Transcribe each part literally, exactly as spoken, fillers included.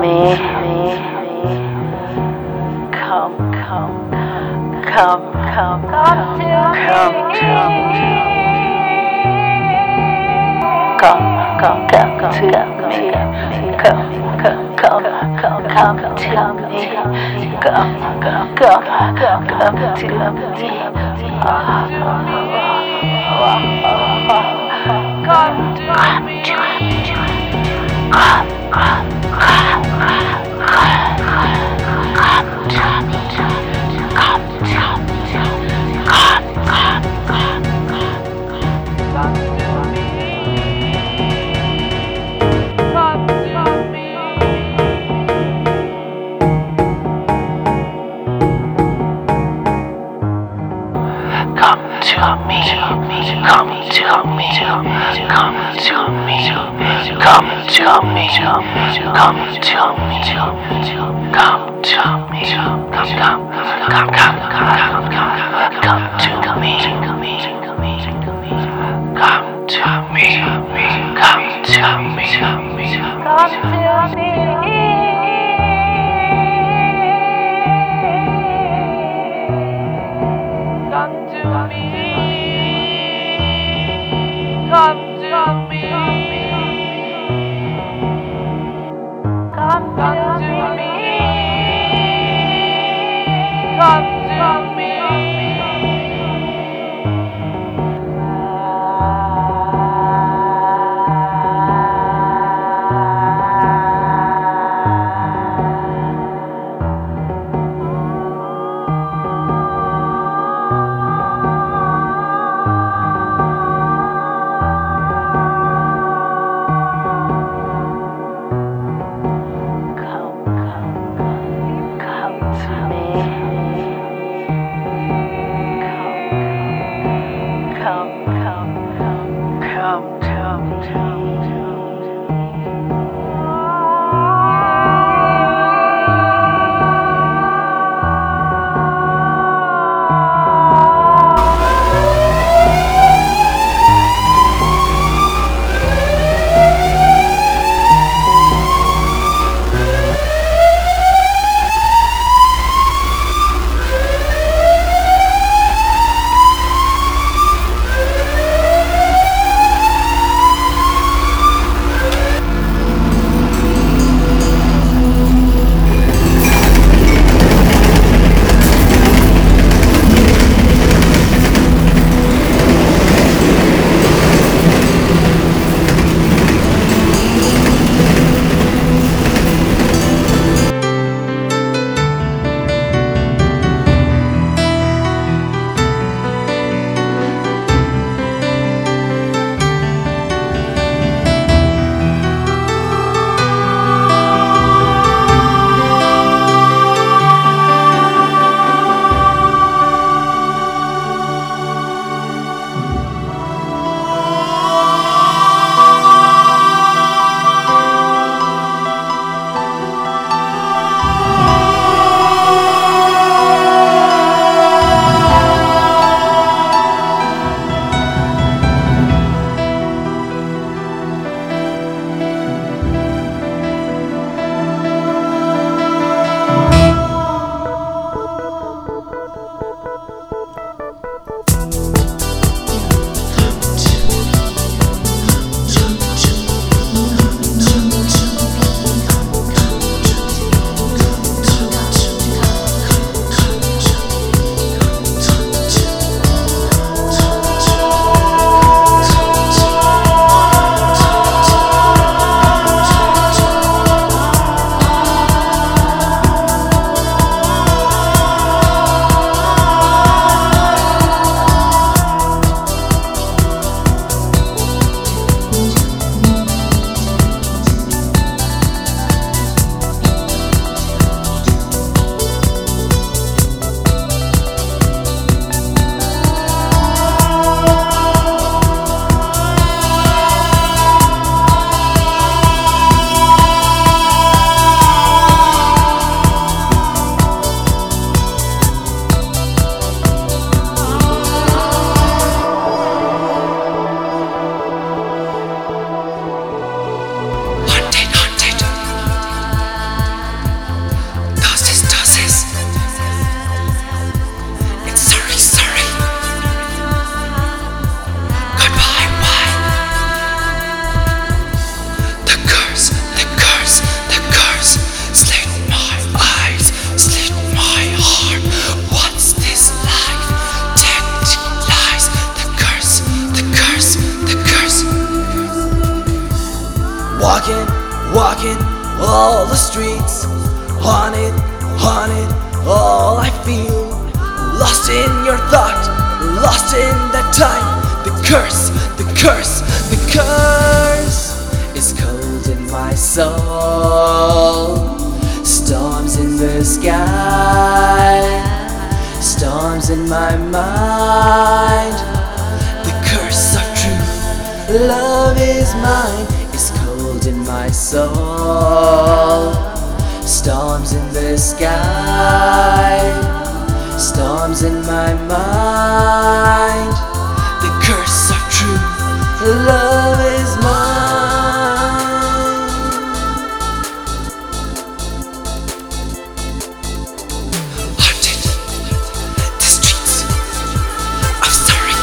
me, come, come, come, come, come to me, come, come, come to me, come, come, come, come, come to me, come, come, come, come, come to me, come to me, come to me. Come, come, come, come, come to me, come to me, come, come, come, come to me, come to me. Come to me, come to me, come to me, come to me, come to me, come to me, come, come, come, come, come, come, come to me, come to me, come to me, come to me, come to me. Come to me, come to me, come to me, come to me. Walking, walking all the streets, haunted, haunted, all I feel. Lost in your thought, lost in that time. The curse, the curse, the curse is cold in my soul. Storms in the sky, storms in my mind. The curse of truth, love is mine, is cold in my soul. Storms in the sky, storms in my mind. The curse of truth, love is mine. Haunted, the streets of Surrey.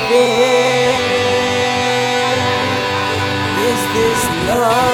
fear? Is this love?